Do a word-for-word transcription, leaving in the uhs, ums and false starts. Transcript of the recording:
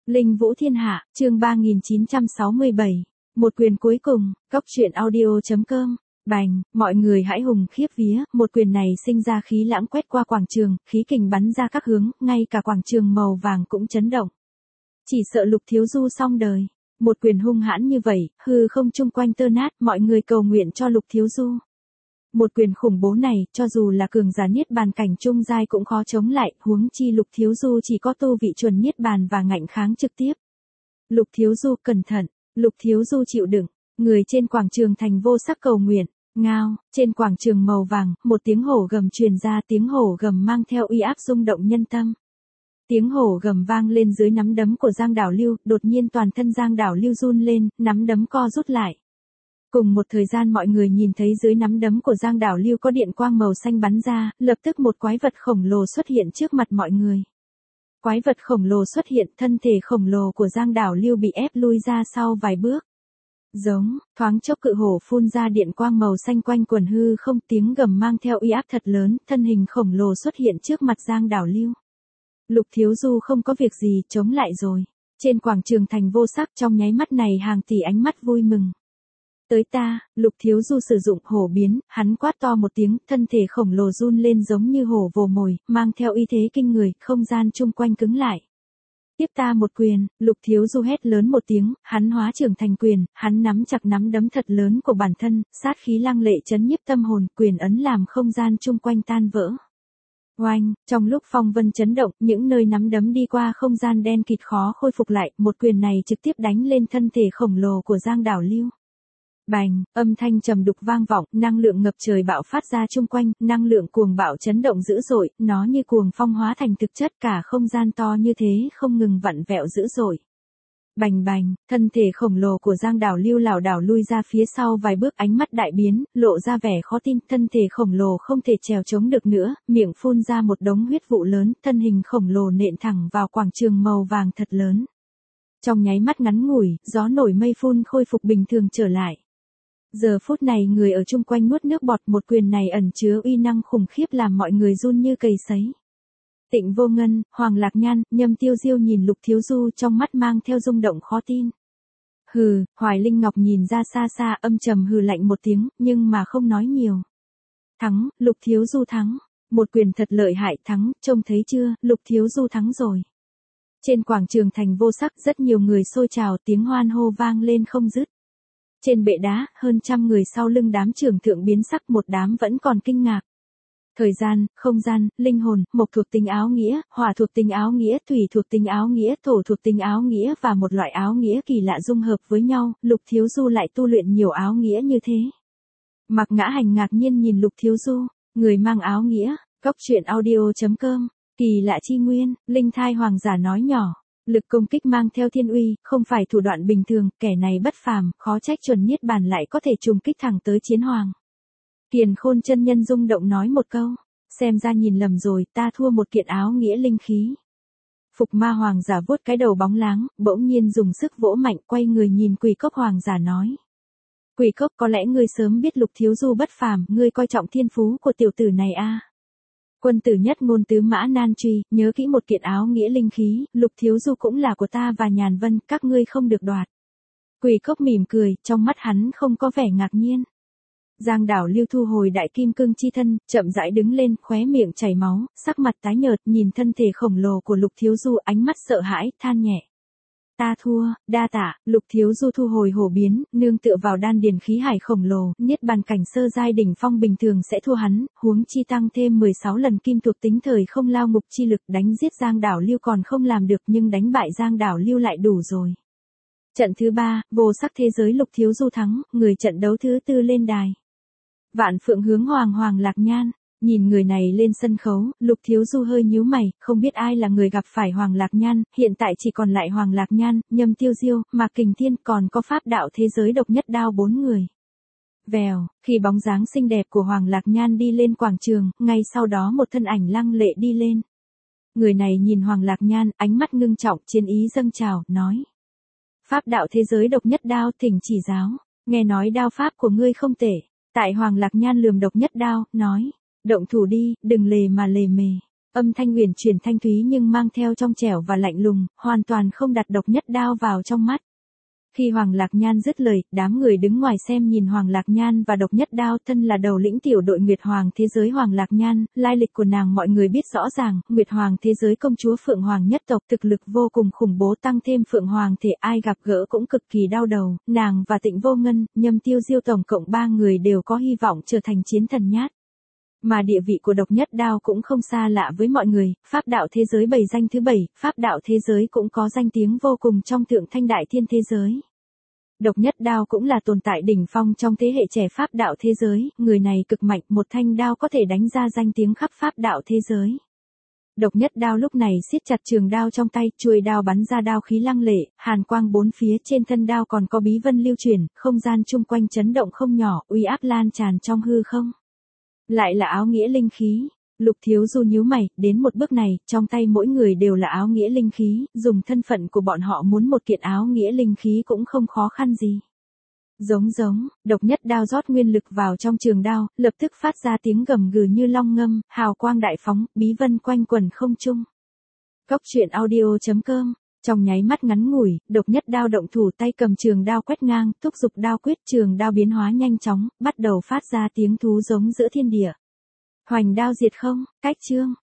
Linh Vũ Thiên Hạ, chương ba nghìn chín trăm sáu mươi bảy. Một quyền cuối cùng, cốc truyện audio chấm com. Bành, mọi người hãi hùng khiếp vía, một quyền này sinh ra khí lãng quét qua quảng trường, khí kình bắn ra các hướng, ngay cả quảng trường màu vàng cũng chấn động. Chỉ sợ Lục Thiếu Du xong đời. Một quyền hung hãn như vậy, hư không chung quanh tơ nát, mọi người cầu nguyện cho Lục Thiếu Du. Một quyền khủng bố này, cho dù là cường giả niết bàn cảnh trung giai cũng khó chống lại, huống chi Lục Thiếu Du chỉ có tu vị chuẩn niết bàn và ngạnh kháng trực tiếp. Lục Thiếu Du cẩn thận, Lục Thiếu Du chịu đựng, người trên quảng trường thành vô sắc cầu nguyện, ngao, trên quảng trường màu vàng, một tiếng hổ gầm truyền ra, tiếng hổ gầm mang theo uy áp rung động nhân tâm. Tiếng hổ gầm vang lên dưới nắm đấm của Giang Đảo Lưu, đột nhiên toàn thân Giang Đảo Lưu run lên, nắm đấm co rút lại. Cùng một thời gian mọi người nhìn thấy dưới nắm đấm của Giang Đảo Lưu có điện quang màu xanh bắn ra, lập tức một quái vật khổng lồ xuất hiện trước mặt mọi người. Quái vật khổng lồ xuất hiện, thân thể khổng lồ của Giang Đảo Lưu bị ép lui ra sau vài bước. Giống, thoáng chốc cự hổ phun ra điện quang màu xanh quanh quần hư không, tiếng gầm mang theo uy áp thật lớn, thân hình khổng lồ xuất hiện trước mặt Giang Đảo Lưu. Lục Thiếu Du không có việc gì, chống lại rồi. Trên quảng trường thành vô sắc trong nháy mắt này hàng tỷ ánh mắt vui mừng. Tới ta, Lục Thiếu Du sử dụng hổ biến, hắn quát to một tiếng, thân thể khổng lồ run lên giống như hổ vồ mồi, mang theo uy thế kinh người, không gian chung quanh cứng lại. Tiếp ta một quyền, Lục Thiếu Du hét lớn một tiếng, hắn hóa trưởng thành quyền, hắn nắm chặt nắm đấm thật lớn của bản thân, sát khí lăng lệ chấn nhiếp tâm hồn, quyền ấn làm không gian chung quanh tan vỡ. Oanh, trong lúc phong vân chấn động, những nơi nắm đấm đi qua không gian đen kịt khó khôi phục lại, một quyền này trực tiếp đánh lên thân thể khổng lồ của Giang Đảo Lưu. Bành, âm thanh trầm đục vang vọng, năng lượng ngập trời bạo phát ra chung quanh, năng lượng cuồng bạo chấn động dữ dội, nó như cuồng phong hóa thành thực chất, cả không gian to như thế không ngừng vặn vẹo dữ dội. Bành bành, thân thể khổng lồ của Giang Đảo Lưu lảo đảo lui ra phía sau vài bước, ánh mắt đại biến, lộ ra vẻ khó tin, thân thể khổng lồ không thể trèo chống được nữa, miệng phun ra một đống huyết vụ lớn, thân hình khổng lồ nện thẳng vào quảng trường màu vàng thật lớn. Trong nháy mắt ngắn ngủi, gió nổi mây phun khôi phục bình thường trở lại. Giờ phút này người ở chung quanh nuốt nước bọt, một quyền này ẩn chứa uy năng khủng khiếp làm mọi người run như cầy sấy. Tịnh Vô Ngân, Hoàng Lạc Nhan, Nhâm Tiêu Diêu nhìn Lục Thiếu Du trong mắt mang theo rung động khó tin. Hừ, Hoài Linh Ngọc nhìn ra xa xa âm trầm hừ lạnh một tiếng, nhưng mà không nói nhiều. Thắng, Lục Thiếu Du thắng. Một quyền thật lợi hại, thắng, trông thấy chưa, Lục Thiếu Du thắng rồi. Trên quảng trường thành vô sắc rất nhiều người xôi trào, tiếng hoan hô vang lên không dứt. Trên bệ đá, hơn trăm người sau lưng đám trưởng thượng biến sắc, một đám vẫn còn kinh ngạc. Thời gian, không gian, linh hồn, mộc thuộc tính áo nghĩa, hỏa thuộc tính áo nghĩa, thủy thuộc tính áo nghĩa, thổ thuộc tính áo nghĩa và một loại áo nghĩa kỳ lạ dung hợp với nhau, Lục Thiếu Du lại tu luyện nhiều áo nghĩa như thế. Mạc Ngã Hành ngạc nhiên nhìn Lục Thiếu Du, người mang áo nghĩa, cốc truyện audio chấm com, kỳ lạ chi nguyên, Linh Thai Hoàng giả nói nhỏ. Lực công kích mang theo thiên uy, không phải thủ đoạn bình thường, kẻ này bất phàm, khó trách chuẩn niết bàn lại có thể trùng kích thẳng tới chiến hoàng. Kiền Khôn chân nhân rung động nói một câu, xem ra nhìn lầm rồi, ta thua một kiện áo nghĩa linh khí. Phục Ma Hoàng giả vuốt cái đầu bóng láng, bỗng nhiên dùng sức vỗ mạnh, quay người nhìn Quỷ Cốc Hoàng giả nói. Quỷ Cốc, có lẽ ngươi sớm biết Lục Thiếu Du bất phàm, ngươi coi trọng thiên phú của tiểu tử này a. À? Quân tử nhất ngôn tứ mã nan truy, nhớ kỹ một kiện áo nghĩa linh khí, Lục Thiếu Du cũng là của ta và Nhàn Vân, các ngươi không được đoạt. Quỷ Cốc mỉm cười, trong mắt hắn không có vẻ ngạc nhiên. Giang Đảo Lưu thu hồi đại kim cương chi thân, chậm rãi đứng lên, khóe miệng chảy máu, sắc mặt tái nhợt, nhìn thân thể khổng lồ của Lục Thiếu Du, ánh mắt sợ hãi, than nhẹ. Ta thua, đa tạ, Lục Thiếu Du thu hồi hổ biến, nương tựa vào đan điền khí hải khổng lồ, niết bàn cảnh sơ giai đỉnh phong bình thường sẽ thua hắn, huống chi tăng thêm mười sáu lần kim thuộc tính thời không lao ngục chi lực, đánh giết Giang Đảo Lưu còn không làm được, nhưng đánh bại Giang Đảo Lưu lại đủ rồi. Trận thứ ba, vô sắc thế giới Lục Thiếu Du thắng, người trận đấu thứ tư lên đài. Vạn Phượng hướng Hoàng Hoàng Lạc Nhan. Nhìn người này lên sân khấu, Lục Thiếu Du hơi nhíu mày, không biết ai là người gặp phải Hoàng Lạc Nhan, hiện tại chỉ còn lại Hoàng Lạc Nhan, Nhâm Tiêu Diêu, Mạc Kình Thiên, còn có pháp đạo thế giới độc nhất đao bốn người. Vèo, khi bóng dáng xinh đẹp của Hoàng Lạc Nhan đi lên quảng trường, ngay sau đó một thân ảnh lăng lệ đi lên. Người này nhìn Hoàng Lạc Nhan, ánh mắt ngưng trọng, chiến ý dâng trào, nói. Pháp đạo thế giới độc nhất đao, thỉnh chỉ giáo, nghe nói đao pháp của ngươi không tệ. Tại Hoàng Lạc Nhan lườm độc nhất đao, nói. Động thủ đi, đừng lề mà lề mề. Âm thanh huyền chuyển thanh thúy nhưng mang theo trong trẻo và lạnh lùng, hoàn toàn không đặt Độc Nhất Đao vào trong mắt. Khi Hoàng Lạc Nhan dứt lời, đám người đứng ngoài xem nhìn Hoàng Lạc Nhan và Độc Nhất Đao, thân là đầu lĩnh tiểu đội Nguyệt Hoàng thế giới Hoàng Lạc Nhan, lai lịch của nàng mọi người biết rõ ràng, Nguyệt Hoàng thế giới công chúa Phượng Hoàng nhất tộc thực lực vô cùng khủng bố, tăng thêm Phượng Hoàng thể ai gặp gỡ cũng cực kỳ đau đầu, nàng và Tịnh Vô Ngân, Nhâm Tiêu Diêu tổng cộng ba người đều có hy vọng trở thành chiến thần nhát. Mà địa vị của Độc Nhất Đao cũng không xa lạ với mọi người, pháp đạo thế giới bảy danh thứ bảy, pháp đạo thế giới cũng có danh tiếng vô cùng trong Thượng Thanh Đại Thiên thế giới. Độc Nhất Đao cũng là tồn tại đỉnh phong trong thế hệ trẻ pháp đạo thế giới, người này cực mạnh, một thanh đao có thể đánh ra danh tiếng khắp pháp đạo thế giới. Độc Nhất Đao lúc này siết chặt trường đao trong tay, chuôi đao bắn ra đao khí lăng lệ, hàn quang bốn phía trên thân đao còn có bí vân lưu chuyển, không gian chung quanh chấn động không nhỏ, uy áp lan tràn trong hư không. Lại là áo nghĩa linh khí. Lục Thiếu Du nhíu mày, đến một bước này, trong tay mỗi người đều là áo nghĩa linh khí, dùng thân phận của bọn họ muốn một kiện áo nghĩa linh khí cũng không khó khăn gì. Giống giống, Độc Nhất Đao rót nguyên lực vào trong trường đao, lập tức phát ra tiếng gầm gừ như long ngâm, hào quang đại phóng, bí vân quanh quẩn không trung. Cốc truyện audio chấm com. Trong nháy mắt ngắn ngủi, Độc Nhất Đao động thủ, tay cầm trường đao quét ngang, thúc giục đao quyết, trường đao biến hóa nhanh chóng, bắt đầu phát ra tiếng thú giống giữa thiên địa. Hoành đao diệt không, cách chương.